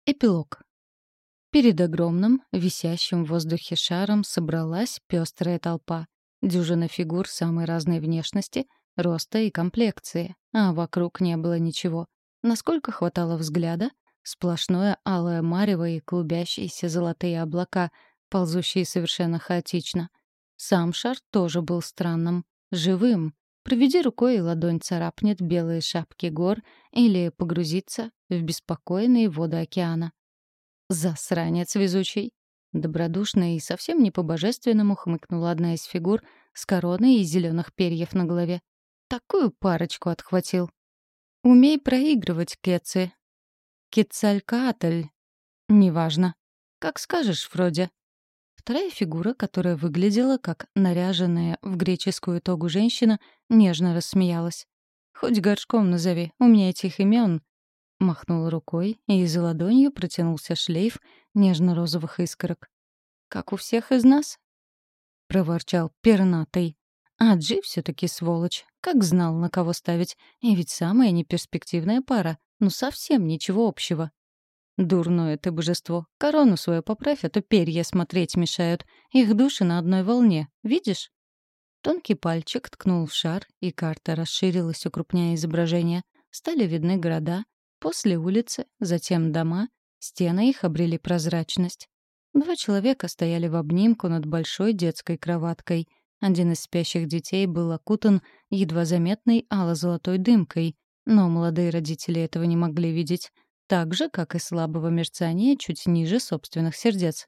Эпилог. Перед огромным, висящим в воздухе шаром собралась пестрая толпа. Дюжина фигур самой разной внешности, роста и комплекции, а вокруг не было ничего. Насколько хватало взгляда, сплошное алое марево и клубящиеся золотые облака, ползущие совершенно хаотично. Сам шар тоже был странным, живым. Проведи рукой, и ладонь царапнет белые шапки гор или погрузится в беспокойные воды океана. «Засранец везучий!» Добродушно и совсем не по-божественному хмыкнула одна из фигур с короной из зеленых перьев на голове. Такую парочку отхватил. «Умей проигрывать, Кецы!» «Кецалькаатль!» «Неважно. Как скажешь, Фроди!» Вторая фигура, которая выглядела как наряженная в греческую тогу женщина, нежно рассмеялась. «Хоть горшком назови, у меня этих имен. Махнул рукой, и за ладонью протянулся шлейф нежно-розовых искорок. «Как у всех из нас?» — проворчал пернатый. А Джи все-таки сволочь. Как знал, на кого ставить. И ведь самая неперспективная пара. Ну, совсем ничего общего. Дурное ты божество. Корону свою поправь, а то перья смотреть мешают. Их души на одной волне. Видишь? Тонкий пальчик ткнул в шар, и карта расширилась, укрупняя изображение. Стали видны города, после улицы, затем дома, стены их обрели прозрачность. Два человека стояли в обнимку над большой детской кроваткой. Один из спящих детей был окутан едва заметной ало-золотой дымкой, но молодые родители этого не могли видеть, так же, как и слабого мерцания чуть ниже собственных сердец.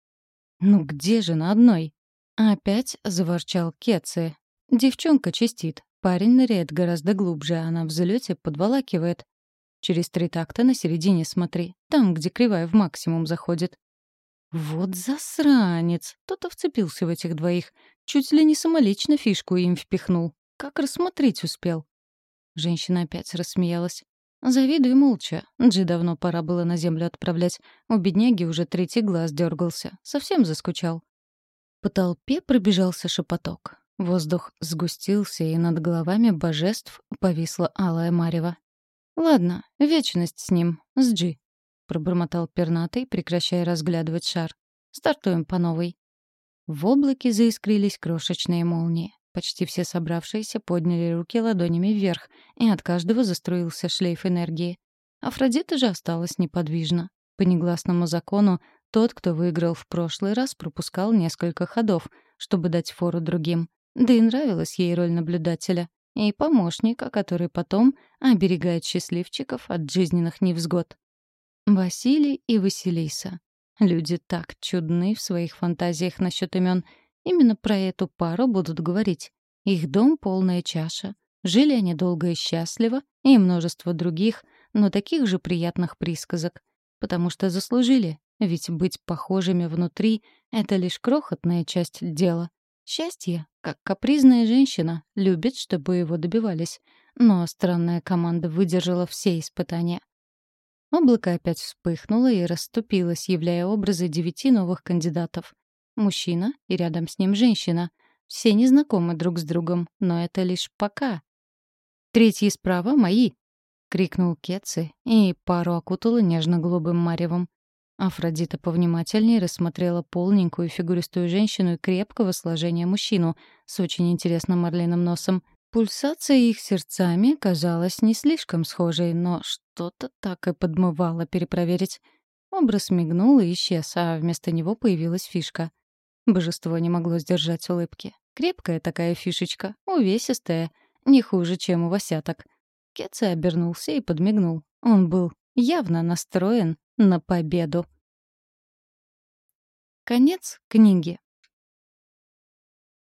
«Ну где же на одной?» Опять заворчал Кецы. Девчонка чистит. Парень ныряет гораздо глубже, а она в взлете подволакивает. Через 3 такта на середине смотри. Там, где кривая в максимум заходит. Вот засранец! Кто-то вцепился в этих двоих. Чуть ли не самолично фишку им впихнул. Как рассмотреть успел? Женщина опять рассмеялась. Завидуй молча. Джи давно пора было на землю отправлять. У бедняги уже третий глаз дергался. Совсем заскучал. По толпе пробежался шепоток. Воздух сгустился, и над головами божеств повисла алая марево. «Ладно, вечность с ним, с Джи», — пробормотал пернатый, прекращая разглядывать шар. «Стартуем по новой». В облаке заискрились крошечные молнии. Почти все собравшиеся подняли руки ладонями вверх, и от каждого заструился шлейф энергии. Афродита же осталась неподвижна. По негласному закону, тот, кто выиграл в прошлый раз, пропускал несколько ходов, чтобы дать фору другим. Да и нравилась ей роль наблюдателя. И помощника, который потом оберегает счастливчиков от жизненных невзгод. Василий и Василиса. Люди так чудны в своих фантазиях насчет имен. Именно про эту пару будут говорить. Их дом — полная чаша. Жили они долго и счастливо, и множество других, но таких же приятных присказок. Потому что заслужили, ведь быть похожими внутри — это лишь крохотная часть дела. Счастье, как капризная женщина, любит, чтобы его добивались. Но странная команда выдержала все испытания. Облако опять вспыхнуло и расступилось, являя образы 9 новых кандидатов. Мужчина и рядом с ним женщина. Все незнакомы друг с другом, но это лишь пока. «Третьи справа — мои!» — крикнул Кецы, и пару окутало нежно-голубым маревом. Афродита повнимательнее рассмотрела полненькую фигуристую женщину и крепкого сложения мужчину с очень интересным орлиным носом. Пульсация их сердцами казалась не слишком схожей, но что-то так и подмывало перепроверить. Образ мигнул и исчез, а вместо него появилась фишка. Божество не могло сдержать улыбки. Крепкая такая фишечка, увесистая, не хуже, чем у восяток. Кеца обернулся и подмигнул. Он был явно настроен на победу. Конец книги.